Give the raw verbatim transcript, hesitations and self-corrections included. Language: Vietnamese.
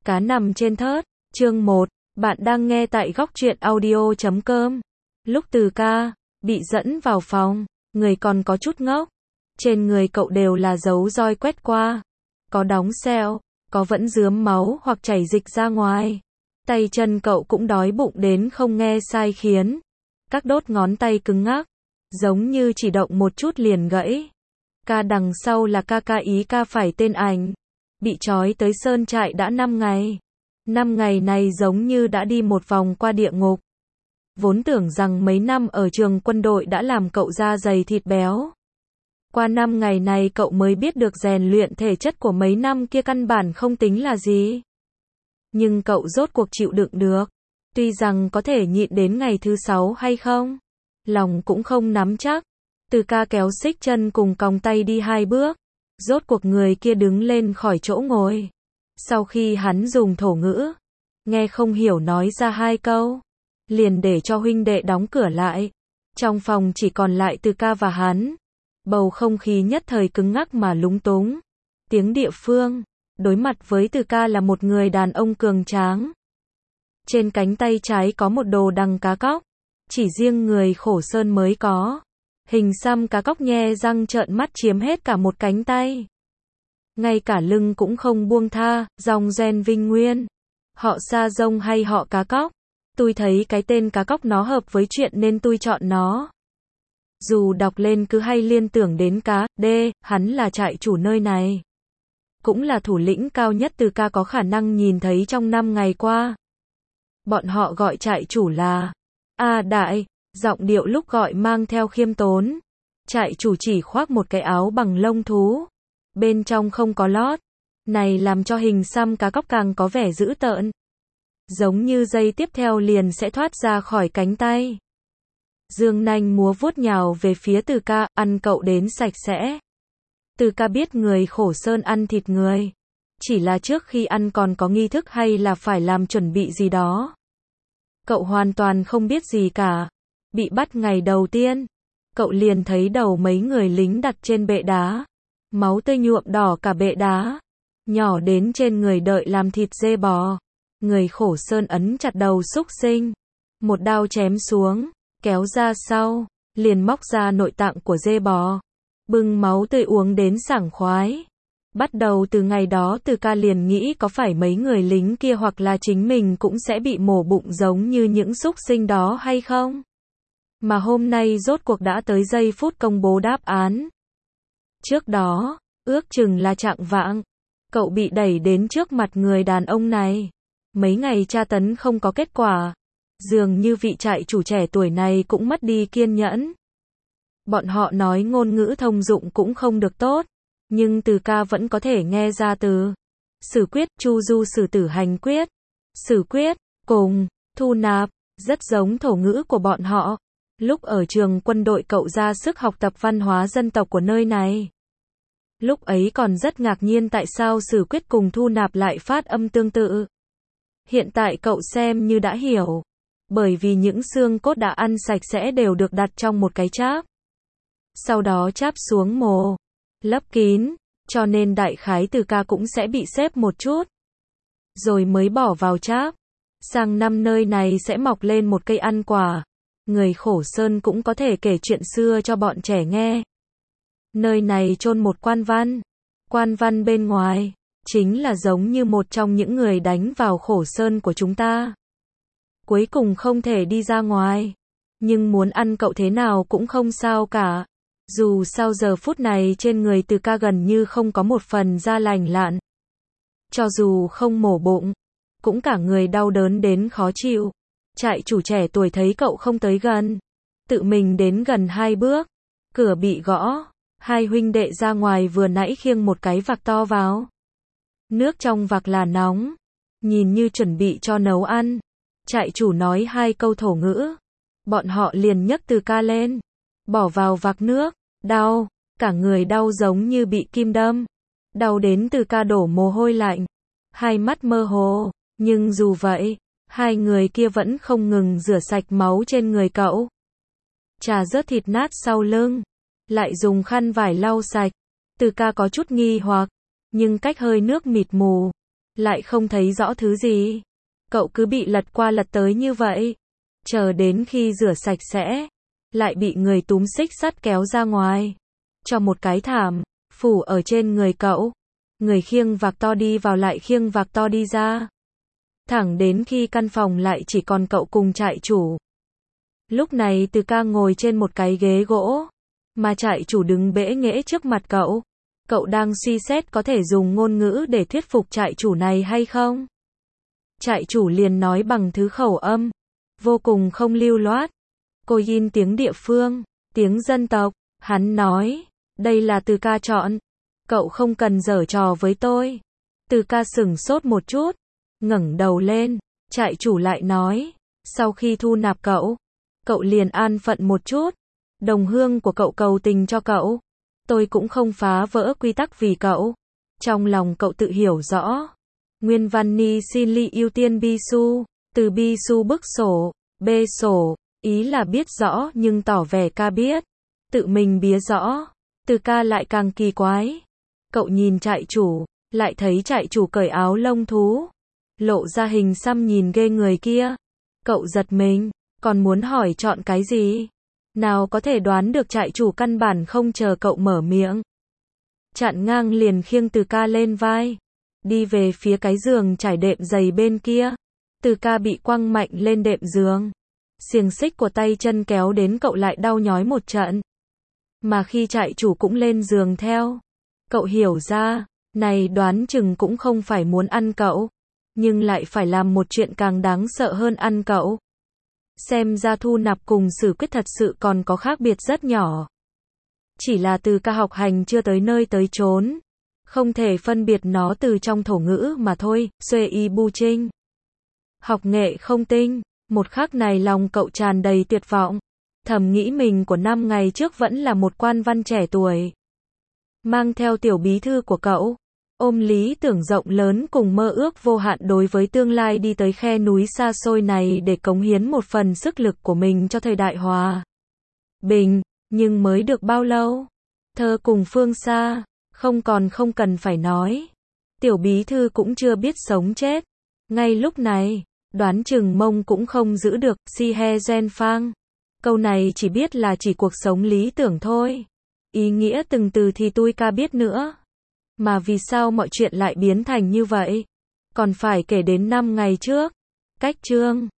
Cá nằm trên thớt, chương một, bạn đang nghe tại góc truyện audio chấm com. Lúc Từ Ca bị dẫn vào phòng, người còn có chút ngốc. Trên người cậu đều là dấu roi quét qua, có đóng sẹo, có vẫn rướm máu hoặc chảy dịch ra ngoài. Tay chân cậu cũng đói bụng đến không nghe sai khiến. Các đốt ngón tay cứng ngắc, giống như chỉ động một chút liền gãy. Ca đằng sau là ca ca ý ca phải tên Ảnh. Bị trói tới sơn trại đã năm ngày. Năm ngày này giống như đã đi một vòng qua địa ngục. Vốn tưởng rằng mấy năm ở trường quân đội đã làm cậu da dày thịt béo. Qua năm ngày này cậu mới biết được rèn luyện thể chất của mấy năm kia căn bản không tính là gì. Nhưng cậu rốt cuộc chịu đựng được. Tuy rằng có thể nhịn đến ngày thứ sáu hay không, lòng cũng không nắm chắc. Từ Ca kéo xích chân cùng còng tay đi hai bước. Rốt cuộc người kia đứng lên khỏi chỗ ngồi. Sau khi hắn dùng thổ ngữ, nghe không hiểu nói ra hai câu, liền để cho huynh đệ đóng cửa lại. Trong phòng chỉ còn lại Từ Ca và hắn. Bầu không khí nhất thời cứng ngắc mà lúng túng. Tiếng địa phương, đối mặt với Từ Ca là một người đàn ông cường tráng. Trên cánh tay trái có một đồ đằng cá cóc, chỉ riêng người Khổ Sơn mới có. Hình xăm cá cóc nhe răng trợn mắt chiếm hết cả một cánh tay. Ngay cả lưng cũng không buông tha, dòng gen Vinh Nguyên. Họ Sa Rông hay họ cá cóc? Tôi thấy cái tên cá cóc nó hợp với chuyện nên tôi chọn nó. Dù đọc lên cứ hay liên tưởng đến cá, đê, hắn là trại chủ nơi này. Cũng là thủ lĩnh cao nhất Từ Ca có khả năng nhìn thấy trong năm ngày qua. Bọn họ gọi trại chủ là A Đại. Giọng điệu lúc gọi mang theo khiêm tốn. Trại chủ chỉ khoác một cái áo bằng lông thú, bên trong không có lót. Này làm cho hình xăm cá cóc càng có vẻ dữ tợn. Giống như giây tiếp theo liền sẽ thoát ra khỏi cánh tay. Dương nanh múa vuốt nhào về phía Từ Ca, ăn cậu đến sạch sẽ. Từ Ca biết người Khổ Sơn ăn thịt người. Chỉ là trước khi ăn còn có nghi thức hay là phải làm chuẩn bị gì đó. Cậu hoàn toàn không biết gì cả. Bị bắt ngày đầu tiên, cậu liền thấy đầu mấy người lính đặt trên bệ đá. Máu tươi nhuộm đỏ cả bệ đá. Nhỏ đến trên người đợi làm thịt dê bò. Người Khổ Sơn ấn chặt đầu súc sinh. Một đao chém xuống, kéo ra sau, liền móc ra nội tạng của dê bò. Bưng máu tươi uống đến sảng khoái. Bắt đầu từ ngày đó Từ Ca liền nghĩ có phải mấy người lính kia hoặc là chính mình cũng sẽ bị mổ bụng giống như những súc sinh đó hay không? Mà hôm nay rốt cuộc đã tới giây phút công bố đáp án. Trước đó, ước chừng là chạng vạng, cậu bị đẩy đến trước mặt người đàn ông này. Mấy ngày tra tấn không có kết quả. Dường như vị trại chủ trẻ tuổi này cũng mất đi kiên nhẫn. Bọn họ nói ngôn ngữ thông dụng cũng không được tốt. Nhưng Từ Ca vẫn có thể nghe ra từ xử quyết, chu du xử tử hành quyết. Xử quyết, cùng, thu nạp, rất giống thổ ngữ của bọn họ. Lúc ở trường quân đội cậu ra sức học tập văn hóa dân tộc của nơi này. Lúc ấy còn rất ngạc nhiên tại sao xử quyết cùng thu nạp lại phát âm tương tự. Hiện tại cậu xem như đã hiểu. Bởi vì những xương cốt đã ăn sạch sẽ đều được đặt trong một cái cháp. Sau đó cháp xuống mồ, lấp kín, cho nên đại khái Từ Ca cũng sẽ bị xếp một chút. Rồi mới bỏ vào cháp. Sang năm nơi này sẽ mọc lên một cây ăn quả. Người Khổ Sơn cũng có thể kể chuyện xưa cho bọn trẻ nghe. Nơi này chôn một quan văn. Quan văn bên ngoài, chính là giống như một trong những người đánh vào Khổ Sơn của chúng ta. Cuối cùng không thể đi ra ngoài. Nhưng muốn ăn cậu thế nào cũng không sao cả. Dù sao giờ phút này trên người Từ Ca gần như không có một phần da lành lặn. Cho dù không mổ bụng, cũng cả người đau đớn đến khó chịu. Trại chủ trẻ tuổi thấy cậu không tới gần, tự mình đến gần hai bước. Cửa bị gõ, hai huynh đệ ra ngoài vừa nãy khiêng một cái vạc to vào. Nước trong vạc là nóng, nhìn như chuẩn bị cho nấu ăn. Trại chủ nói hai câu thổ ngữ, bọn họ liền nhấc Từ Ca lên, bỏ vào vạc nước. Đau, cả người đau giống như bị kim đâm. Đau đến Từ Ca đổ mồ hôi lạnh, hai mắt mơ hồ. Nhưng dù vậy, hai người kia vẫn không ngừng rửa sạch máu trên người cậu. Chà rớt thịt nát sau lưng, lại dùng khăn vải lau sạch. Từ Ca có chút nghi hoặc, nhưng cách hơi nước mịt mù. lại không thấy rõ thứ gì. Cậu cứ bị lật qua lật tới như vậy. Chờ đến khi rửa sạch sẽ, lại bị người túm xích sắt kéo ra ngoài. Cho một cái thảm, phủ ở trên người cậu. Người khiêng vạc to đi vào lại khiêng vạc to đi ra. Thẳng đến khi căn phòng lại chỉ còn cậu cùng trại chủ. Lúc này Từ Ca ngồi trên một cái ghế gỗ, mà trại chủ đứng bẽ nghễ trước mặt cậu. Cậu đang suy xét có thể dùng ngôn ngữ để thuyết phục trại chủ này hay không. Trại chủ liền nói bằng thứ khẩu âm, vô cùng không lưu loát. Cô yin tiếng địa phương, tiếng dân tộc, hắn nói, đây là Từ Ca chọn. Cậu không cần giở trò với tôi. Từ Ca sửng sốt một chút, ngẩng đầu lên, trại chủ lại nói, sau khi thu nạp cậu, cậu liền an phận một chút. Đồng hương của cậu cầu tình cho cậu. Tôi cũng không phá vỡ quy tắc vì cậu. Trong lòng cậu tự hiểu rõ. Nguyên văn ni xin ly ưu tiên bi su. Từ bi su bức sổ, bê sổ, ý là biết rõ nhưng tỏ vẻ ca biết. Tự mình bía rõ. Từ Ca lại càng kỳ quái. Cậu nhìn trại chủ, lại thấy trại chủ cởi áo lông thú. Lộ ra hình xăm nhìn ghê người kia. Cậu giật mình, còn muốn hỏi chọn cái gì? Nào có thể đoán được trại chủ căn bản không chờ cậu mở miệng. Chặn ngang liền khiêng Từ Ca lên vai. Đi về phía cái giường trải đệm dày bên kia. Từ Ca bị quăng mạnh lên đệm giường. Xiềng xích của tay chân kéo đến cậu lại đau nhói một trận. Mà khi trại chủ cũng lên giường theo. Cậu hiểu ra, này đoán chừng cũng không phải muốn ăn cậu. Nhưng lại phải làm một chuyện càng đáng sợ hơn ăn cậu. Xem ra thu nạp cùng xử quyết thật sự còn có khác biệt rất nhỏ. Chỉ là Từ Ca học hành chưa tới nơi tới chốn. Không thể phân biệt nó từ trong thổ ngữ mà thôi, xuê y bu trinh. Học nghệ không tinh, một khắc này lòng cậu tràn đầy tuyệt vọng. Thầm nghĩ mình của năm ngày trước vẫn là một quan văn trẻ tuổi. Mang theo tiểu bí thư của cậu. Ôm lý tưởng rộng lớn cùng mơ ước vô hạn đối với tương lai đi tới khe núi xa xôi này để cống hiến một phần sức lực của mình cho thời đại hòa bình, nhưng mới được bao lâu? Thơ cùng phương xa, không còn không cần phải nói. Tiểu bí thư cũng chưa biết sống chết. Ngay lúc này, đoán chừng mông cũng không giữ được, si he gen phang. Câu này chỉ biết là chỉ cuộc sống lý tưởng thôi. Ý nghĩa từng từ thì tôi ca biết nữa. Mà vì sao mọi chuyện lại biến thành như vậy? Còn phải kể đến năm ngày trước. Cách chương